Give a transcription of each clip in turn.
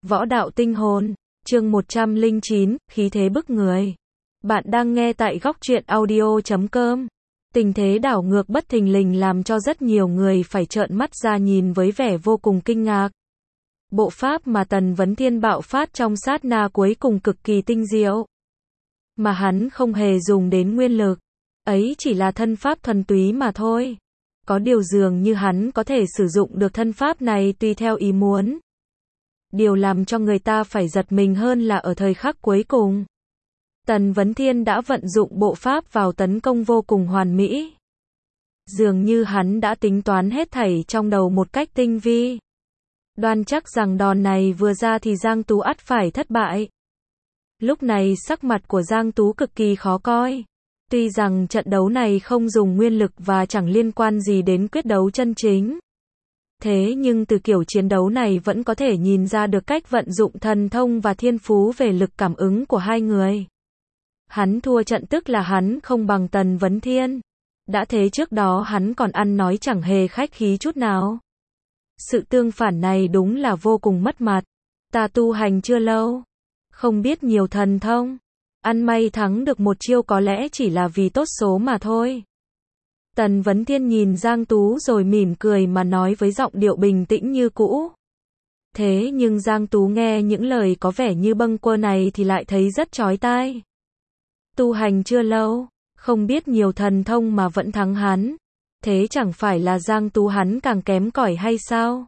Võ đạo tinh hồn, chương 109, khí thế bức người. Bạn đang nghe tại góc truyện audio.com. Tình thế đảo ngược bất thình lình làm cho rất nhiều người phải trợn mắt ra nhìn với vẻ vô cùng kinh ngạc. Bộ pháp mà Tần Vấn Thiên bạo phát trong sát na cuối cùng cực kỳ tinh diệu. Mà hắn không hề dùng đến nguyên lực. Ấy chỉ là thân pháp thuần túy mà thôi. Có điều dường như hắn có thể sử dụng được thân pháp này tùy theo ý muốn. Điều làm cho người ta phải giật mình hơn là ở thời khắc cuối cùng, Tần Vấn Thiên đã vận dụng bộ pháp vào tấn công vô cùng hoàn mỹ. Dường như hắn đã tính toán hết thảy trong đầu một cách tinh vi. Đoan chắc rằng đòn này vừa ra thì Giang Tú ắt phải thất bại. Lúc này sắc mặt của Giang Tú cực kỳ khó coi. Tuy rằng trận đấu này không dùng nguyên lực và chẳng liên quan gì đến quyết đấu chân chính. Thế nhưng từ kiểu chiến đấu này vẫn có thể nhìn ra được cách vận dụng thần thông và thiên phú về lực cảm ứng của hai người. Hắn thua trận tức là hắn không bằng Tần Vấn Thiên. Đã thế trước đó hắn còn ăn nói chẳng hề khách khí chút nào. Sự tương phản này đúng là vô cùng mất mặt. Ta tu hành chưa lâu, không biết nhiều thần thông. Ăn may thắng được một chiêu có lẽ chỉ là vì tốt số mà thôi. Tần Vấn Thiên nhìn Giang Tú rồi mỉm cười mà nói với giọng điệu bình tĩnh như cũ. Thế nhưng Giang Tú nghe những lời có vẻ như bâng quơ này thì lại thấy rất chói tai. Tu hành chưa lâu, không biết nhiều thần thông mà vẫn thắng hắn. Thế chẳng phải là Giang Tú hắn càng kém cỏi hay sao?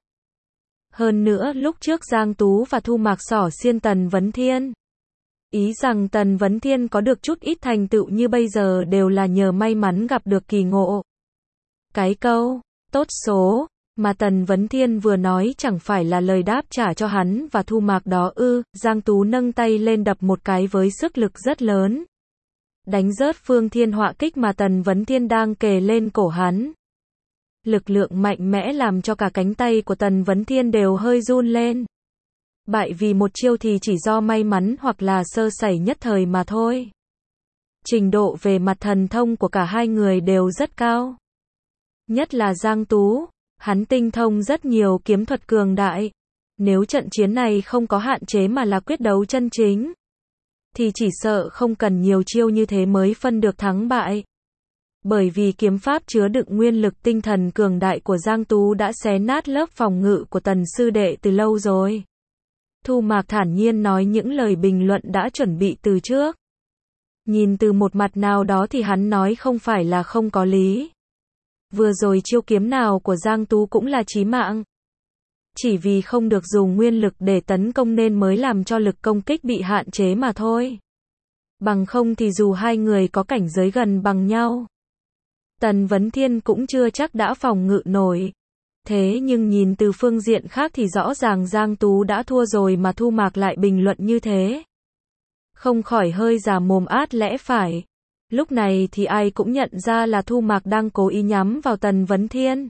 Hơn nữa lúc trước Giang Tú và Thu Mạc xỏ xiên Tần Vấn Thiên. Ý rằng Tần Vấn Thiên có được chút ít thành tựu như bây giờ đều là nhờ may mắn gặp được kỳ ngộ. Cái câu, tốt số, mà Tần Vấn Thiên vừa nói chẳng phải là lời đáp trả cho hắn và Thu Mạc đó ư. Giang Tú nâng tay lên đập một cái với sức lực rất lớn. Đánh rớt phương thiên họa kích mà Tần Vấn Thiên đang kề lên cổ hắn. Lực lượng mạnh mẽ làm cho cả cánh tay của Tần Vấn Thiên đều hơi run lên. Bại vì một chiêu thì chỉ do may mắn hoặc là sơ sẩy nhất thời mà thôi. Trình độ về mặt thần thông của cả hai người đều rất cao. Nhất là Giang Tú, hắn tinh thông rất nhiều kiếm thuật cường đại. Nếu trận chiến này không có hạn chế mà là quyết đấu chân chính, thì chỉ sợ không cần nhiều chiêu như thế mới phân được thắng bại. Bởi vì kiếm pháp chứa đựng nguyên lực tinh thần cường đại của Giang Tú đã xé nát lớp phòng ngự của Tần sư đệ từ lâu rồi. Thu Mạc thản nhiên nói những lời bình luận đã chuẩn bị từ trước. Nhìn từ một mặt nào đó thì hắn nói không phải là không có lý. Vừa rồi chiêu kiếm nào của Giang Tú cũng là chí mạng. Chỉ vì không được dùng nguyên lực để tấn công nên mới làm cho lực công kích bị hạn chế mà thôi. Bằng không thì dù hai người có cảnh giới gần bằng nhau, Tần Vấn Thiên cũng chưa chắc đã phòng ngự nổi. Thế nhưng nhìn từ phương diện khác thì rõ ràng Giang Tú đã thua rồi mà Thu Mạc lại bình luận như thế. Không khỏi hơi già mồm át lẽ phải. Lúc này thì ai cũng nhận ra là Thu Mạc đang cố ý nhắm vào Tần Vấn Thiên.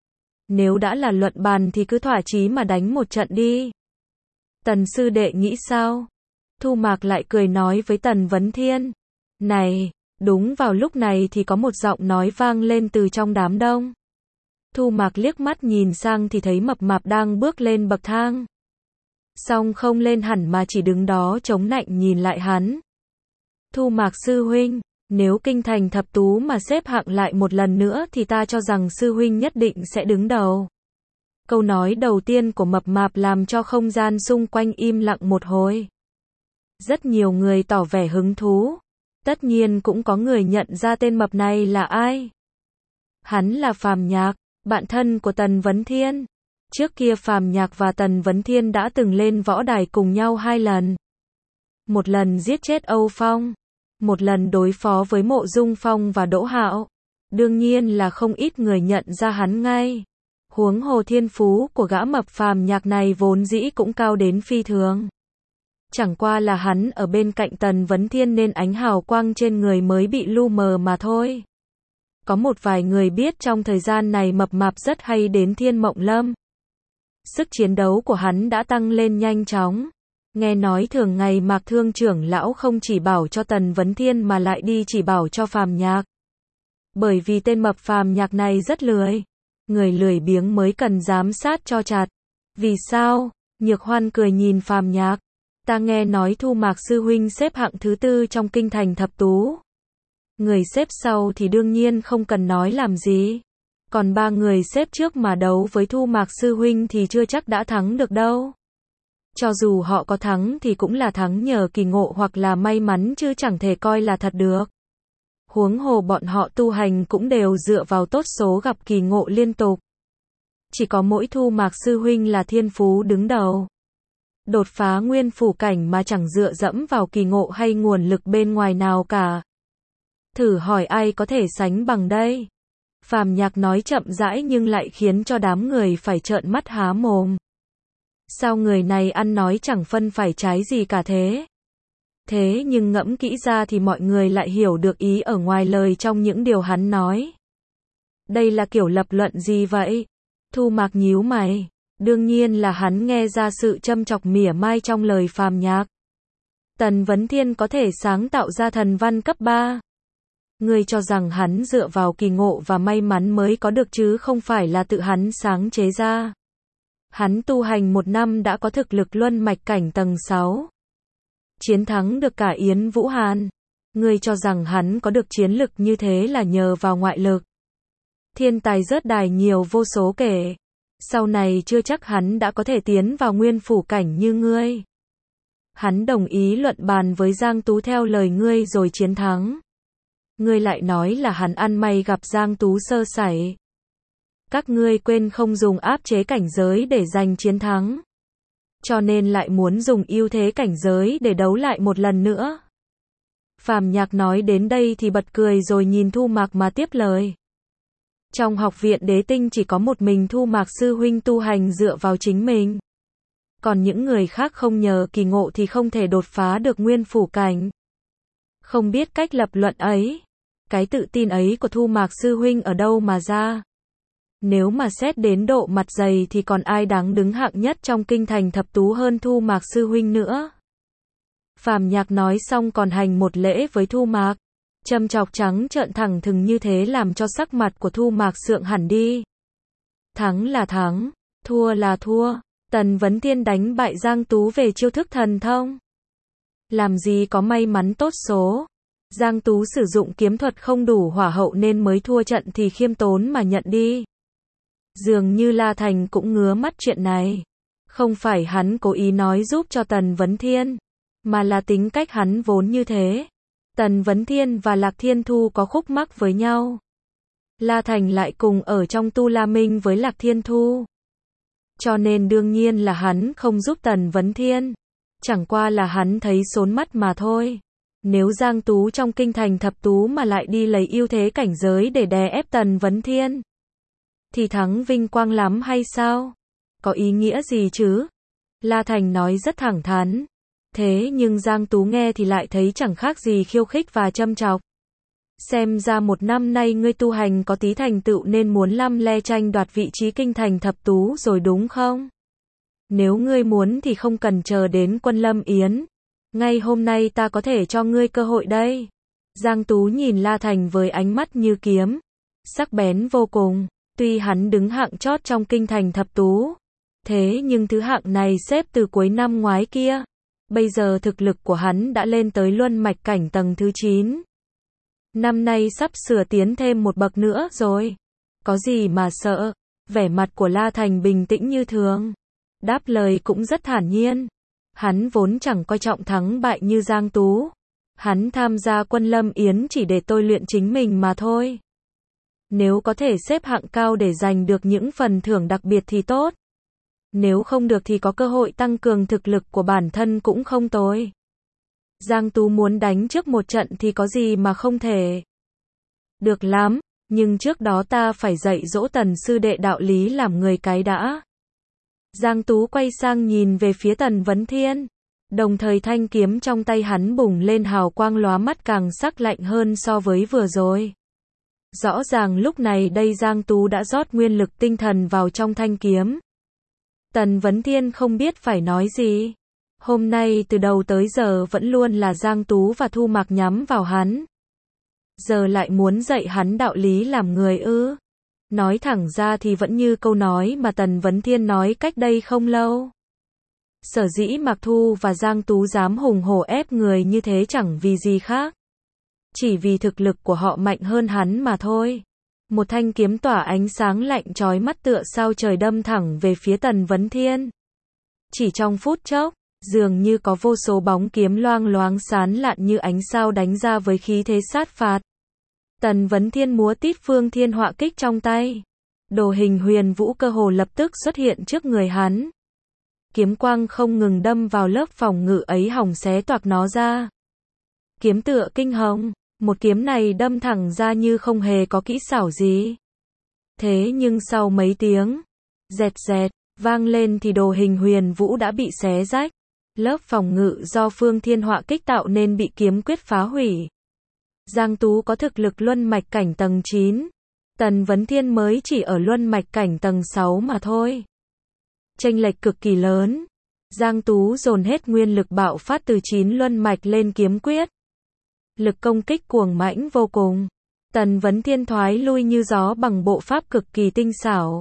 Nếu đã là luận bàn thì cứ thỏa chí mà đánh một trận đi. Tần sư đệ nghĩ sao? Thu Mạc lại cười nói với Tần Vấn Thiên. Này, đúng vào lúc này thì có một giọng nói vang lên từ trong đám đông. Thu Mạc liếc mắt nhìn sang thì thấy Mập Mạp đang bước lên bậc thang. Song không lên hẳn mà chỉ đứng đó chống nạnh nhìn lại hắn. Thu Mạc sư huynh, nếu kinh thành thập tú mà xếp hạng lại một lần nữa thì ta cho rằng sư huynh nhất định sẽ đứng đầu. Câu nói đầu tiên của Mập Mạp làm cho không gian xung quanh im lặng một hồi. Rất nhiều người tỏ vẻ hứng thú. Tất nhiên cũng có người nhận ra tên Mập này là ai. Hắn là Phàm Nhạc, bạn thân của Tần Vấn Thiên. Trước kia Phàm Nhạc và Tần Vấn Thiên đã từng lên võ đài cùng nhau 2 lần. Một lần giết chết Âu Phong, một lần đối phó với Mộ Dung Phong và Đỗ Hạo. Đương nhiên là không ít người nhận ra hắn ngay. Huống hồ thiên phú của gã mập Phàm Nhạc này vốn dĩ cũng cao đến phi thường. Chẳng qua là hắn ở bên cạnh Tần Vấn Thiên nên ánh hào quang trên người mới bị lu mờ mà thôi. Có một vài người biết trong thời gian này Mập Mạp rất hay đến Thiên Mộng Lâm. Sức chiến đấu của hắn đã tăng lên nhanh chóng. Nghe nói thường ngày Mạc Thương trưởng lão không chỉ bảo cho Tần Vấn Thiên mà lại đi chỉ bảo cho Phàm Nhạc. Bởi vì tên Mập Phàm Nhạc này rất lười. Người lười biếng mới cần giám sát cho chặt. Vì sao? Nhược Hoan cười nhìn Phàm Nhạc. Ta nghe nói Thu Mạc sư huynh xếp hạng thứ 4 trong kinh thành thập tú. Người xếp sau thì đương nhiên không cần nói làm gì. Còn 3 người xếp trước mà đấu với Thu Mạc sư huynh thì chưa chắc đã thắng được đâu. Cho dù họ có thắng thì cũng là thắng nhờ kỳ ngộ hoặc là may mắn chứ chẳng thể coi là thật được. Huống hồ bọn họ tu hành cũng đều dựa vào tốt số gặp kỳ ngộ liên tục. Chỉ có mỗi Thu Mạc sư huynh là thiên phú đứng đầu. Đột phá nguyên phủ cảnh mà chẳng dựa dẫm vào kỳ ngộ hay nguồn lực bên ngoài nào cả. Thử hỏi ai có thể sánh bằng đây? Phàm Nhạc nói chậm rãi nhưng lại khiến cho đám người phải trợn mắt há mồm. Sao người này ăn nói chẳng phân phải trái gì cả thế? Thế nhưng ngẫm kỹ ra thì mọi người lại hiểu được ý ở ngoài lời trong những điều hắn nói. Đây là kiểu lập luận gì vậy? Thu Mạc nhíu mày. Đương nhiên là hắn nghe ra sự châm chọc mỉa mai trong lời Phàm Nhạc. Tần Vấn Thiên có thể sáng tạo ra thần văn cấp 3. Ngươi cho rằng hắn dựa vào kỳ ngộ và may mắn mới có được chứ không phải là tự hắn sáng chế ra. Hắn tu hành 1 năm đã có thực lực luân mạch cảnh tầng 6. Chiến thắng được cả Yến Vũ Hàn. Ngươi cho rằng hắn có được chiến lực như thế là nhờ vào ngoại lực. Thiên tài rớt đài nhiều vô số kể. Sau này chưa chắc hắn đã có thể tiến vào nguyên phủ cảnh như ngươi. Hắn đồng ý luận bàn với Giang Tú theo lời ngươi rồi chiến thắng. Ngươi lại nói là hắn ăn may gặp Giang Tú sơ sẩy. Các ngươi quên không dùng áp chế cảnh giới để giành chiến thắng. Cho nên lại muốn dùng ưu thế cảnh giới để đấu lại một lần nữa. Phàm Nhạc nói đến đây thì bật cười rồi nhìn Thu Mạc mà tiếp lời. Trong học viện Đế Tinh chỉ có một mình Thu Mạc sư huynh tu hành dựa vào chính mình. Còn những người khác không nhờ kỳ ngộ thì không thể đột phá được nguyên phủ cảnh. Không biết cách lập luận ấy. Cái tự tin ấy của Thu Mạc sư huynh ở đâu mà ra? Nếu mà xét đến độ mặt dày thì còn ai đáng đứng hạng nhất trong kinh thành thập tú hơn Thu Mạc sư huynh nữa? Phàm Nhạc nói xong còn hành một lễ với Thu Mạc. Châm chọc trắng trợn thẳng thừng như thế làm cho sắc mặt của Thu Mạc sượng hẳn đi. Thắng là thắng, thua là thua. Tần Vấn Thiên đánh bại Giang Tú về chiêu thức thần thông. Làm gì có may mắn tốt số. Giang Tú sử dụng kiếm thuật không đủ hỏa hậu nên mới thua trận thì khiêm tốn mà nhận đi. Dường như La Thành cũng ngứa mắt chuyện này. Không phải hắn cố ý nói giúp cho Tần Vấn Thiên, mà là tính cách hắn vốn như thế. Tần Vấn Thiên và Lạc Thiên Thu có khúc mắc với nhau. La Thành lại cùng ở trong Tu La Minh với Lạc Thiên Thu. Cho nên đương nhiên là hắn không giúp Tần Vấn Thiên. Chẳng qua là hắn thấy xốn mắt mà thôi. Nếu Giang Tú trong kinh thành thập tú mà lại đi lấy ưu thế cảnh giới để đè ép Tần Vấn Thiên, thì thắng vinh quang lắm hay sao? Có ý nghĩa gì chứ? La Thành nói rất thẳng thắn. Thế nhưng Giang Tú nghe thì lại thấy chẳng khác gì khiêu khích và châm chọc. Xem ra 1 năm nay ngươi tu hành có tí thành tựu nên muốn lăm le tranh đoạt vị trí kinh thành thập tú rồi đúng không? Nếu ngươi muốn thì không cần chờ đến Quân Lâm Yến. Ngay hôm nay ta có thể cho ngươi cơ hội đây. Giang Tú nhìn La Thành với ánh mắt như kiếm. Sắc bén vô cùng. Tuy hắn đứng hạng chót trong kinh thành thập tú. Thế nhưng thứ hạng này xếp từ cuối năm ngoái kia. Bây giờ thực lực của hắn đã lên tới luân mạch cảnh tầng thứ 9. Năm nay sắp sửa tiến thêm một bậc nữa rồi. Có gì mà sợ? Vẻ mặt của La Thành bình tĩnh như thường. Đáp lời cũng rất thản nhiên. Hắn vốn chẳng coi trọng thắng bại như Giang Tú. Hắn tham gia Quân Lâm Yến chỉ để tôi luyện chính mình mà thôi. Nếu có thể xếp hạng cao để giành được những phần thưởng đặc biệt thì tốt. Nếu không được thì có cơ hội tăng cường thực lực của bản thân cũng không tồi. Giang Tú muốn đánh trước một trận thì có gì mà không thể. Được lắm, nhưng trước đó ta phải dạy dỗ Tần sư đệ đạo lý làm người cái đã. Giang Tú quay sang nhìn về phía Tần Vấn Thiên. Đồng thời thanh kiếm trong tay hắn bùng lên hào quang lóa mắt càng sắc lạnh hơn so với vừa rồi. Rõ ràng lúc này đây Giang Tú đã rót nguyên lực tinh thần vào trong thanh kiếm. Tần Vấn Thiên không biết phải nói gì. Hôm nay từ đầu tới giờ vẫn luôn là Giang Tú và Thu Mạc nhắm vào hắn. Giờ lại muốn dạy hắn đạo lý làm người ư? Nói thẳng ra thì vẫn như câu nói mà Tần Vấn Thiên nói cách đây không lâu. Sở dĩ Mạc Thu và Giang Tú dám hùng hổ ép người như thế chẳng vì gì khác. Chỉ vì thực lực của họ mạnh hơn hắn mà thôi. Một thanh kiếm tỏa ánh sáng lạnh chói mắt tựa sao trời đâm thẳng về phía Tần Vấn Thiên. Chỉ trong phút chốc, dường như có vô số bóng kiếm loang loáng sán lạn như ánh sao đánh ra với khí thế sát phạt. Tần Vấn Thiên múa tít Phương Thiên Họa Kích trong tay. Đồ hình huyền vũ cơ hồ lập tức xuất hiện trước người hắn. Kiếm quang không ngừng đâm vào lớp phòng ngự ấy hòng xé toạc nó ra. Kiếm tựa kinh hồng, một kiếm này đâm thẳng ra như không hề có kỹ xảo gì. Thế nhưng sau mấy tiếng, dẹt dẹt, vang lên thì đồ hình huyền vũ đã bị xé rách. Lớp phòng ngự do Phương Thiên Họa Kích tạo nên bị kiếm quyết phá hủy. Giang Tú có thực lực luân mạch cảnh tầng 9. Tần Vấn Thiên mới chỉ ở luân mạch cảnh tầng 6 mà thôi. Chênh lệch cực kỳ lớn. Giang Tú dồn hết nguyên lực bạo phát từ 9 luân mạch lên kiếm quyết. Lực công kích cuồng mãnh vô cùng. Tần Vấn Thiên thoái lui như gió bằng bộ pháp cực kỳ tinh xảo.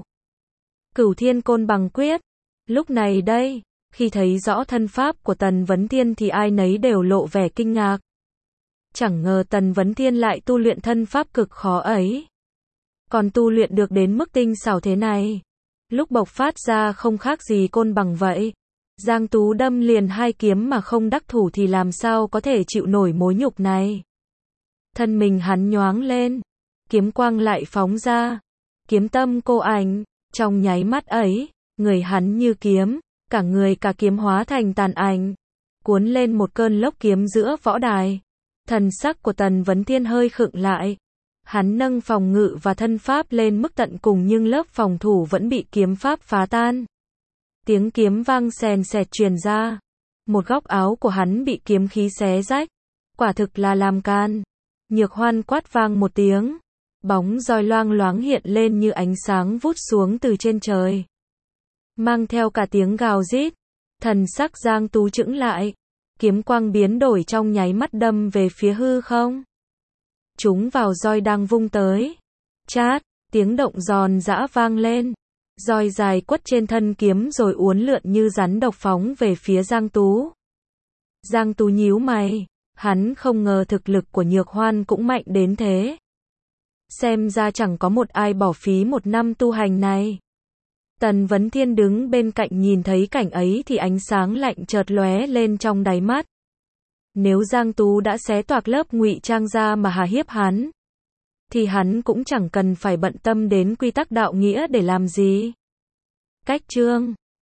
Cửu Thiên Côn Bằng Quyết. Lúc này đây, khi thấy rõ thân pháp của Tần Vấn Thiên thì ai nấy đều lộ vẻ kinh ngạc. Chẳng ngờ Tần Vấn Thiên lại tu luyện thân pháp cực khó ấy. Còn tu luyện được đến mức tinh xảo thế này. Lúc bộc phát ra không khác gì côn bằng vậy. Giang Tú đâm liền 2 kiếm mà không đắc thủ thì làm sao có thể chịu nổi mối nhục này. Thân mình hắn nhoáng lên. Kiếm quang lại phóng ra. Kiếm tâm cô ảnh. Trong nháy mắt ấy, người hắn như kiếm. Cả người cả kiếm hóa thành tàn ảnh. Cuốn lên một cơn lốc kiếm giữa võ đài. Thần sắc của Tần Vấn Thiên hơi khựng lại. Hắn nâng phòng ngự và thân pháp lên mức tận cùng nhưng lớp phòng thủ vẫn bị kiếm pháp phá tan. Tiếng kiếm vang sèn sẹt truyền ra. Một góc áo của hắn bị kiếm khí xé rách. Quả thực là làm can. Nhược Hoan quát vang một tiếng. Bóng roi loang loáng hiện lên như ánh sáng vút xuống từ trên trời. Mang theo cả tiếng gào rít. Thần sắc Giang Tú chững lại. Kiếm quang biến đổi trong nháy mắt đâm về phía hư không. Chúng vào roi đang vung tới. Chát, tiếng động giòn giã vang lên. Roi dài quất trên thân kiếm rồi uốn lượn như rắn độc phóng về phía Giang Tú. Giang Tú nhíu mày. Hắn không ngờ thực lực của Nhược Hoan cũng mạnh đến thế. Xem ra chẳng có một ai bỏ phí 1 năm tu hành này. Tần Vấn Thiên đứng bên cạnh nhìn thấy cảnh ấy thì ánh sáng lạnh chợt lóe lên trong đáy mắt. Nếu Giang Tú đã xé toạc lớp ngụy trang ra mà hà hiếp hắn, thì hắn cũng chẳng cần phải bận tâm đến quy tắc đạo nghĩa để làm gì. Cách chương